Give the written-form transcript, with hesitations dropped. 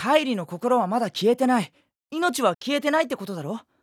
カイリの心はまだ消えてない。命は消えてないってことだろ？